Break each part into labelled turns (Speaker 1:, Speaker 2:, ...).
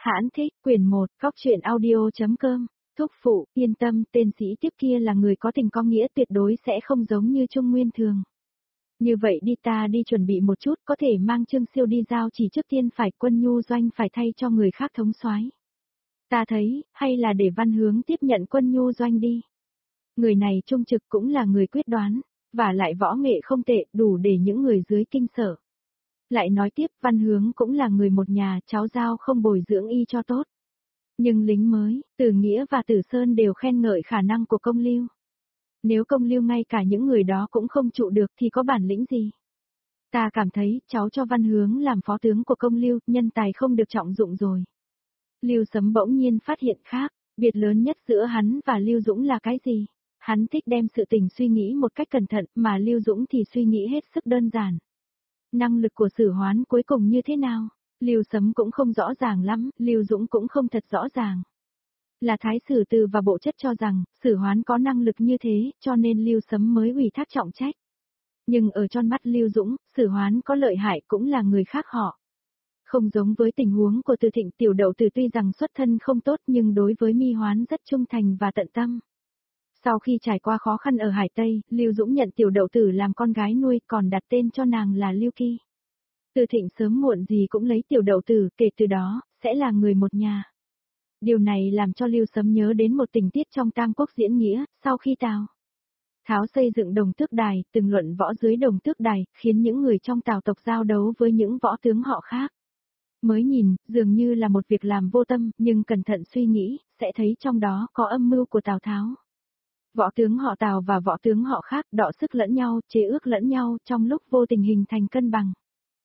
Speaker 1: Hãn thích, quyển 1, góc truyện audio.com, thúc phụ, yên tâm, tên sĩ tiếp kia là người có tình có nghĩa tuyệt đối sẽ không giống như Trung Nguyên thường. Như vậy đi ta đi chuẩn bị một chút, có thể mang Trương Siêu đi giao chỉ trước tiên phải Quân Nhu doanh phải thay cho người khác thống soái. Ta thấy, hay là để Văn Hướng tiếp nhận Quân Nhu doanh đi. Người này trung trực cũng là người quyết đoán, và lại võ nghệ không tệ, đủ để những người dưới kinh sợ. Lại nói tiếp, Văn Hướng cũng là người một nhà, cháu giao không bồi dưỡng y cho tốt. Nhưng lính mới, Từ Nghĩa và Tử Sơn đều khen ngợi khả năng của Công Lưu. Nếu Công Lưu ngay cả những người đó cũng không trụ được thì có bản lĩnh gì? Ta cảm thấy, cháu cho Văn Hướng làm phó tướng của Công Lưu, nhân tài không được trọng dụng rồi. Lưu Sấm bỗng nhiên phát hiện khác, biệt lớn nhất giữa hắn và Lưu Dũng là cái gì? Hắn thích đem sự tình suy nghĩ một cách cẩn thận, mà Lưu Dũng thì suy nghĩ hết sức đơn giản. Năng lực của Sử Hoán cuối cùng như thế nào? Lưu Sấm cũng không rõ ràng lắm, Lưu Dũng cũng không thật rõ ràng. Là Thái Sử Từ và Bộ Chất cho rằng, Sử Hoán có năng lực như thế, cho nên Lưu Sấm mới ủy thác trọng trách. Nhưng ở trong mắt Lưu Dũng, Sử Hoán có lợi hại cũng là người khác họ. Không giống với tình huống của Từ Thịnh, Tiểu Đậu Tử tuy rằng xuất thân không tốt nhưng đối với Mi Hoán rất trung thành và tận tâm. Sau khi trải qua khó khăn ở Hải Tây, Lưu Dũng nhận Tiểu Đậu Tử làm con gái nuôi, còn đặt tên cho nàng là Lưu Kỳ. Từ Thịnh sớm muộn gì cũng lấy Tiểu Đậu Tử, kể từ đó, sẽ là người một nhà. Điều này làm cho Lưu Sấm nhớ đến một tình tiết trong Tam Quốc diễn nghĩa, sau khi Tào Tháo xây dựng Đồng Tước Đài, từng luận võ dưới Đồng Tước Đài, khiến những người trong Tào tộc giao đấu với những võ tướng họ khác. Mới nhìn, dường như là một việc làm vô tâm, nhưng cẩn thận suy nghĩ, sẽ thấy trong đó có âm mưu của Tào Tháo. Võ tướng họ Tào và võ tướng họ khác đọ sức lẫn nhau, chế ước lẫn nhau, trong lúc vô tình hình thành cân bằng.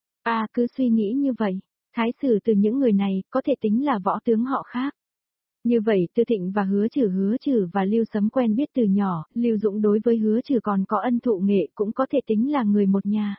Speaker 1: Cứ suy nghĩ như vậy, Thái Sử từ những người này, có thể tính là võ tướng họ khác. Như vậy Từ Thịnh và Hứa Trừ và Lưu Sấm quen biết từ nhỏ, Lưu Dũng đối với Hứa Trừ còn có ân thụ nghệ cũng có thể tính là người một nhà.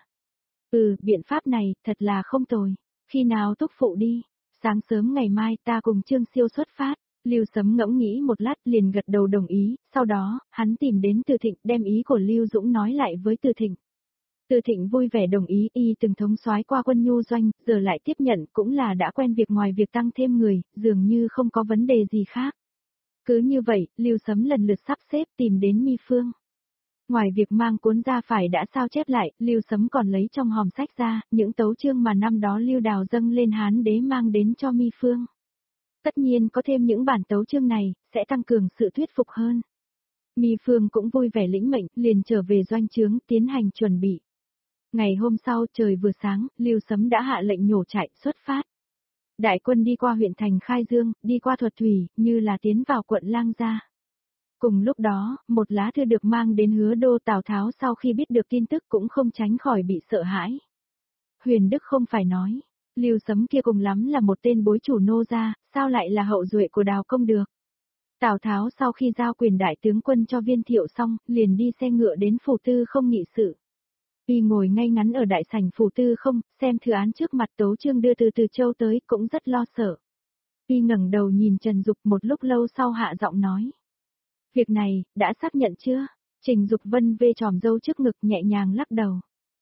Speaker 1: Biện pháp này, thật là không tồi. Khi nào thúc phụ đi? Sáng sớm ngày mai ta cùng Trương Siêu xuất phát. Lưu Sấm ngẫm nghĩ một lát liền gật đầu đồng ý, sau đó, hắn tìm đến Từ Thịnh đem ý của Lưu Dũng nói lại với Từ Thịnh. Từ Thịnh vui vẻ đồng ý, y từng thống soái qua Quân Nhu doanh, giờ lại tiếp nhận cũng là đã quen việc, ngoài việc tăng thêm người, dường như không có vấn đề gì khác. Cứ như vậy, Lưu Sấm lần lượt sắp xếp tìm đến Mi Phương. Ngoài việc mang cuốn ra phải đã sao chép lại, Lưu Sấm còn lấy trong hòm sách ra, những tấu chương mà năm đó Lưu Đào dâng lên Hán đế mang đến cho Mi Phương. Tất nhiên có thêm những bản tấu chương này, sẽ tăng cường sự thuyết phục hơn. Mi Phương cũng vui vẻ lĩnh mệnh, liền trở về doanh trướng, tiến hành chuẩn bị. Ngày hôm sau trời vừa sáng, Lưu Sấm đã hạ lệnh nhổ trại, xuất phát. Đại quân đi qua huyện thành Khai Dương, đi qua Thuật Thủy, như là tiến vào quận Lang Gia. Cùng lúc đó, một lá thư được mang đến Hứa đô Tào Tháo, sau khi biết được tin tức cũng không tránh khỏi bị sợ hãi. Huyền Đức không phải nói, Lưu Sấm kia cùng lắm là một tên bối chủ nô gia, sao lại là hậu duệ của Đào Công được. Tào Tháo sau khi giao quyền đại tướng quân cho Viên Thiệu xong, liền đi xe ngựa đến Phủ Tư Không nghị sự. Y ngồi ngay ngắn ở đại sảnh Phủ Tư Không, xem thư án trước mặt, tấu chương đưa từ Từ Châu tới, cũng rất lo sợ. Y ngẩng đầu nhìn Trần Dục một lúc lâu sau hạ giọng nói. Việc này, đã xác nhận chưa? Trình Dục vân vê tròm râu trước ngực nhẹ nhàng lắc đầu.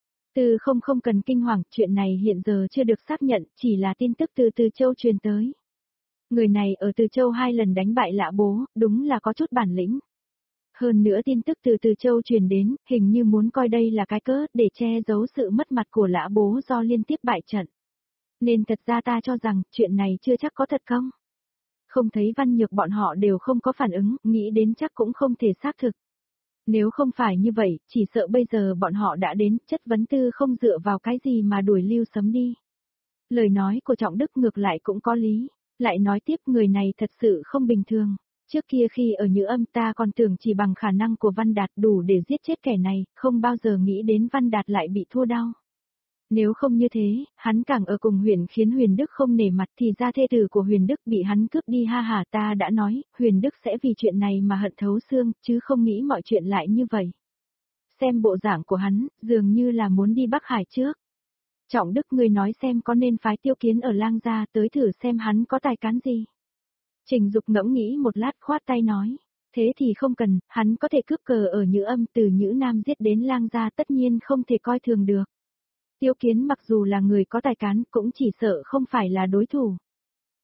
Speaker 1: Không cần kinh hoàng, chuyện này hiện giờ chưa được xác nhận, chỉ là tin tức từ Từ Châu truyền tới. Người này ở Từ Châu 2 lần đánh bại Lã Bố, đúng là có chút bản lĩnh. Hơn nữa tin tức từ Từ Châu truyền đến, hình như muốn coi đây là cái cớ để che giấu sự mất mặt của Lã Bố do liên tiếp bại trận. Nên thật ra ta cho rằng, chuyện này chưa chắc có thật không? Không thấy Văn Nhược bọn họ đều không có phản ứng, nghĩ đến chắc cũng không thể xác thực. Nếu không phải như vậy, chỉ sợ bây giờ bọn họ đã đến, chất vấn Tư không dựa vào cái gì mà đuổi Lưu Sấm đi. Lời nói của Trọng Đức ngược lại cũng có lý, lại nói tiếp người này thật sự không bình thường. Trước kia khi ở Nhữ Âm ta còn tưởng chỉ bằng khả năng của Văn Đạt đủ để giết chết kẻ này, không bao giờ nghĩ đến Văn Đạt lại bị thua đau. Nếu không như thế, hắn càng ở cùng Huyền khiến Huyền Đức không nể mặt, thì ra thê tử của Huyền Đức bị hắn cướp đi. Ha ha, ta đã nói, Huyền Đức sẽ vì chuyện này mà hận thấu xương, chứ không nghĩ mọi chuyện lại như vậy. Xem bộ dạng của hắn, dường như là muốn đi Bắc Hải trước. Trọng Đức, người nói xem có nên phái Tiêu Kiến ở Lang Gia tới thử xem hắn có tài cán gì. Trình Dục ngẫm nghĩ một lát, khoát tay nói. Thế thì không cần, hắn có thể cướp cờ ở Nhữ Âm, từ Nhữ Nam giết đến Lang Gia, tất nhiên không thể coi thường được. Tiêu Kiến mặc dù là người có tài cán, cũng chỉ sợ không phải là đối thủ.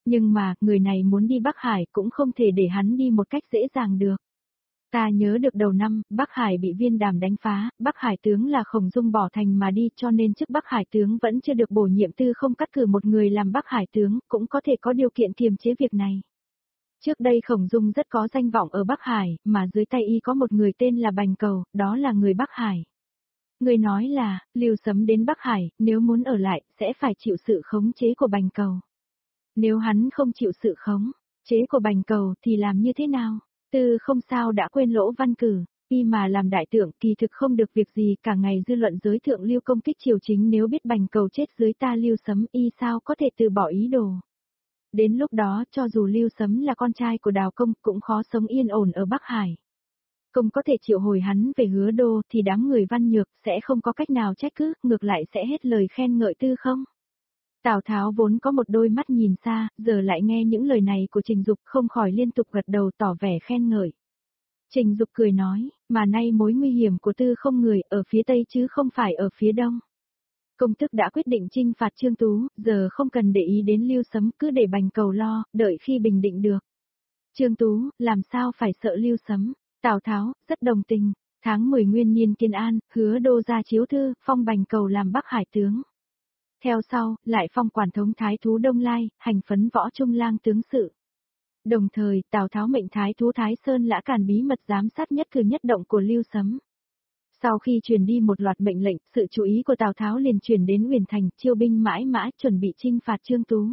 Speaker 1: Nhưng mà, người này muốn đi Bắc Hải cũng không thể để hắn đi một cách dễ dàng được. Ta nhớ được đầu năm, Bắc Hải bị Viên Đàm đánh phá, Bắc Hải tướng là Khổng Dung bỏ thành mà đi cho nên chức Bắc Hải tướng vẫn chưa được bổ nhiệm, Tư không cắt cử một người làm Bắc Hải tướng, cũng có thể có điều kiện kiềm chế việc này. Trước đây Khổng Dung rất có danh vọng ở Bắc Hải, mà dưới tay y có một người tên là Bành Cầu, đó là người Bắc Hải. Người nói là, Lưu Sấm đến Bắc Hải, nếu muốn ở lại, sẽ phải chịu sự khống chế của Bành Cầu. Nếu hắn không chịu sự khống chế của Bành Cầu thì làm như thế nào? Tư không sao đã quên Lỗ Văn Cử, y mà làm đại tượng kỳ thực không được việc gì, cả ngày dư luận giới thượng lưu công kích triều chính, nếu biết Bành Cầu chết dưới ta Lưu Sấm y sao có thể từ bỏ ý đồ. Đến lúc đó cho dù Lưu Sấm là con trai của Đào Công cũng khó sống yên ổn ở Bắc Hải. Công có thể triệu hồi hắn về Hứa Đô thì đám người Văn Nhược sẽ không có cách nào trách cứ, ngược lại sẽ hết lời khen ngợi Tư không. Tào Tháo vốn có một đôi mắt nhìn xa, giờ lại nghe những lời này của Trình Dục không khỏi liên tục gật đầu tỏ vẻ khen ngợi. Trình Dục cười nói, mà nay mối nguy hiểm của Tư không người ở phía Tây chứ không phải ở phía Đông. Công thức đã quyết định trinh phạt Trương Tú, giờ không cần để ý đến Lưu Sấm, cứ để Bành Cầu lo, đợi khi bình định được. Trương Tú, làm sao phải sợ Lưu Sấm? Tào Tháo, rất đồng tình. Tháng 10 nguyên niên Kiên An, Hứa Đô ra chiếu thư, phong Bành Cầu làm Bắc Hải tướng. Theo sau, lại phong quản thống Thái Thú Đông Lai, hành phấn Võ Trung Lang tướng sự. Đồng thời, Tào Tháo mệnh Thái Thú Thái Sơn Lã Càn bí mật giám sát nhất cử nhất động của Lưu Sấm. Sau khi truyền đi một loạt mệnh lệnh, sự chú ý của Tào Tháo liền chuyển đến Uyển Thành, chiêu binh mãi mã chuẩn bị trinh phạt Trương Tú.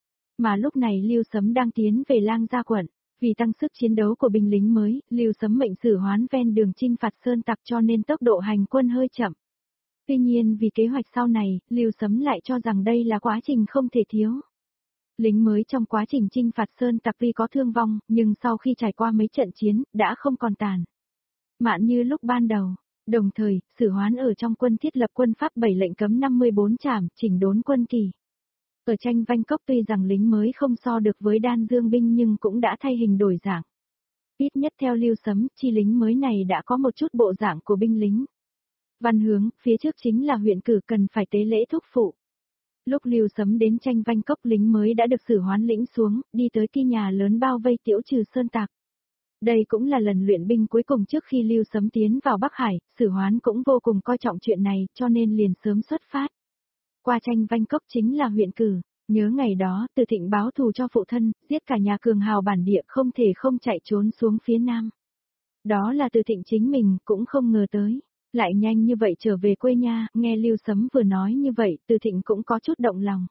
Speaker 1: Mà lúc này Lưu Sấm đang tiến về Lang Gia quận, vì tăng sức chiến đấu của binh lính mới, Lưu Sấm mệnh Sử Hoán ven đường trinh phạt sơn tặc cho nên tốc độ hành quân hơi chậm. Tuy nhiên vì kế hoạch sau này, Lưu Sấm lại cho rằng đây là quá trình không thể thiếu. Lính mới trong quá trình trinh phạt sơn tặc tuy có thương vong, nhưng sau khi trải qua mấy trận chiến, đã không còn tàn mạn như lúc ban đầu. Đồng thời, Sử Hoán ở trong quân thiết lập quân pháp 7 lệnh cấm 54 trảm, chỉnh đốn quân kỳ. Ở tranh Vanh Cốc tuy rằng lính mới không so được với Đan Dương binh nhưng cũng đã thay hình đổi dạng. Ít nhất theo Lưu Sấm, chi lính mới này đã có một chút bộ dạng của binh lính. Văn Hướng, phía trước chính là huyện cử cần phải tế lễ thúc phụ. Lúc Lưu Sấm đến tranh Vanh Cốc, lính mới đã được Sử Hoán lĩnh xuống, đi tới kỳ nhà lớn bao vây tiễu trừ sơn tặc. Đây cũng là lần luyện binh cuối cùng trước khi Lưu Sấm tiến vào Bắc Hải, Sử Hoán cũng vô cùng coi trọng chuyện này, cho nên liền sớm xuất phát. Qua tranh Vanh Cốc chính là huyện cử, nhớ ngày đó, Từ Thịnh báo thù cho phụ thân, giết cả nhà cường hào bản địa không thể không chạy trốn xuống phía Nam. Đó là Từ Thịnh chính mình cũng không ngờ tới, lại nhanh như vậy trở về quê nha, nghe Lưu Sấm vừa nói như vậy, Từ Thịnh cũng có chút động lòng.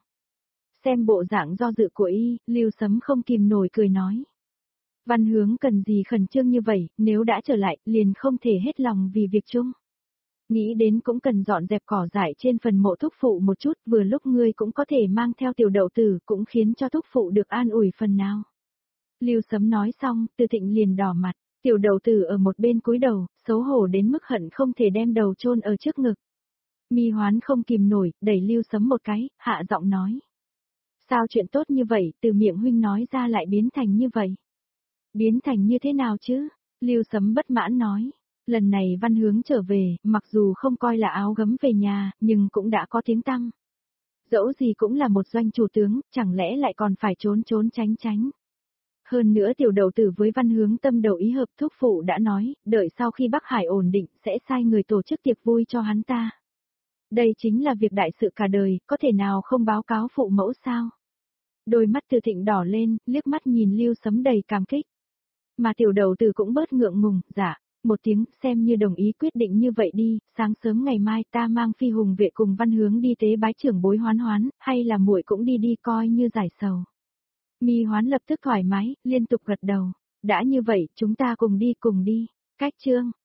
Speaker 1: Xem bộ dạng do dự của y, Lưu Sấm không kìm nổi cười nói. Văn Hướng cần gì khẩn trương như vậy, nếu đã trở lại, liền không thể hết lòng vì việc chung. Nghĩ đến cũng cần dọn dẹp cỏ dại trên phần mộ thúc phụ một chút, vừa lúc ngươi cũng có thể mang theo Tiểu Đậu Tử, cũng khiến cho thúc phụ được an ủi phần nào. Lưu Sấm nói xong, Từ Thịnh liền đỏ mặt, Tiểu Đậu Tử ở một bên cúi đầu, xấu hổ đến mức hận không thể đem đầu chôn ở trước ngực. Mi Hoán không kìm nổi, đẩy Lưu Sấm một cái, hạ giọng nói. Sao chuyện tốt như vậy, từ miệng huynh nói ra lại biến thành như vậy? Biến thành như thế nào chứ? Lưu Sấm bất mãn nói. Lần này Văn Hướng trở về, mặc dù không coi là áo gấm về nhà, nhưng cũng đã có tiếng tăm. Dẫu gì cũng là một doanh chủ tướng, chẳng lẽ lại còn phải trốn trốn tránh tránh. Hơn nữa Tiểu Đậu Tử với Văn Hướng tâm đầu ý hợp, thúc phụ đã nói, đợi sau khi Bắc Hải ổn định sẽ sai người tổ chức tiệc vui cho hắn ta. Đây chính là việc đại sự cả đời, có thể nào không báo cáo phụ mẫu sao? Đôi mắt Từ Thịnh đỏ lên, liếc mắt nhìn Lưu Sấm đầy cảm kích. Mà Tiểu Đậu Tử cũng bớt ngượng ngùng, dạ, một tiếng, xem như đồng ý quyết định như vậy đi, sáng sớm ngày mai ta mang Phi Hùng vệ cùng Văn Hướng đi tế bái trưởng bối Hoán Hoán, hay là muội cũng đi đi coi như giải sầu. Mi Hoán lập tức thoải mái, liên tục gật đầu, đã như vậy, chúng ta cùng đi. Cách chương